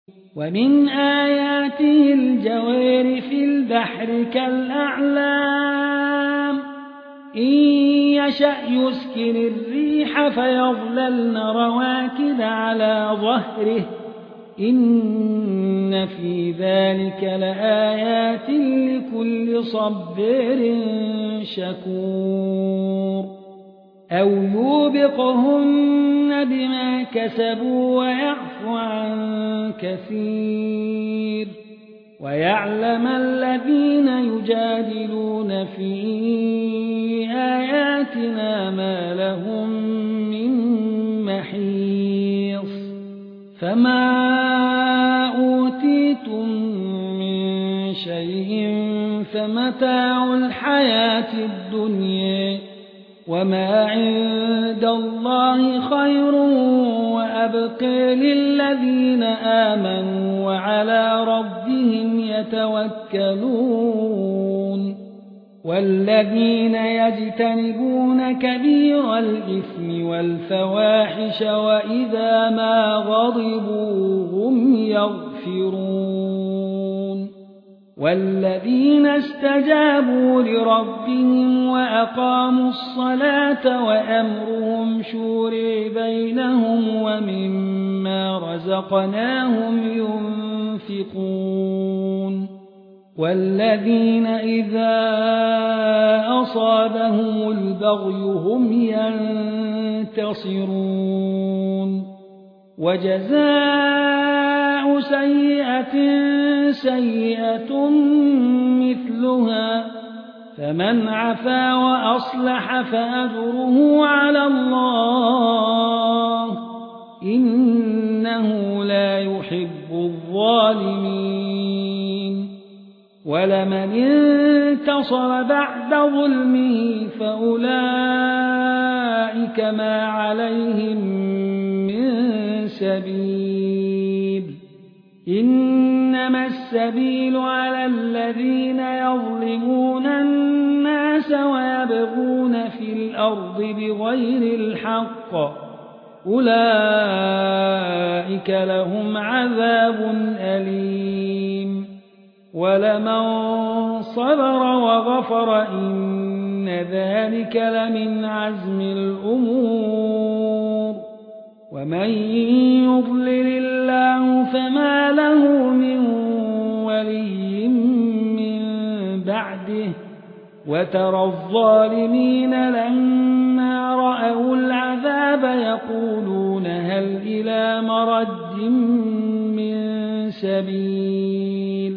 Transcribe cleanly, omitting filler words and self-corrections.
ومن آياته الجوار في البحر كالأعلام إن يشأ يسكن الريح فيظللن رواكد على ظهره إن في ذلك لآيات لكل صبار شكور أو يوبقهن بما كسبوا ويعفو عن كثير ويعلم الذين يجادلون في آياتنا ما لهم من محيص فما أوتيتم من شيء فمتاع الحياة الدنيا وما عند الله خير وأبقى للذين آمنوا وعلى ربهم يتوكلون والذين يجتنبون كبير الإثم والفواحش وإذا ما غضبوا هم يغفرون والذين استجابوا لربهم وأقاموا الصلاة وأمرهم شورى بينهم ومما رزقناهم ينفقون والذين إذا أصابهم البغي هم ينتصرون وجزاء سيئة سيئة مثلها فمن عفا وأصلح فأجره على الله إنه لا يحب الظالمين ولمن انتصر بعد ظلمه فأولئك ما عليهم من سبيل إنما السبيل على الذين يظلمون الناس ويبغون في الأرض بغير الحق أولئك لهم عذاب أليم ولمن صبر وغفر إن ذلك لمن عزم الأمور ومن يضلل الله فما له من ولي من بعده وترى الظالمين لما رأوا العذاب يقولون هل إلى مرد من سبيل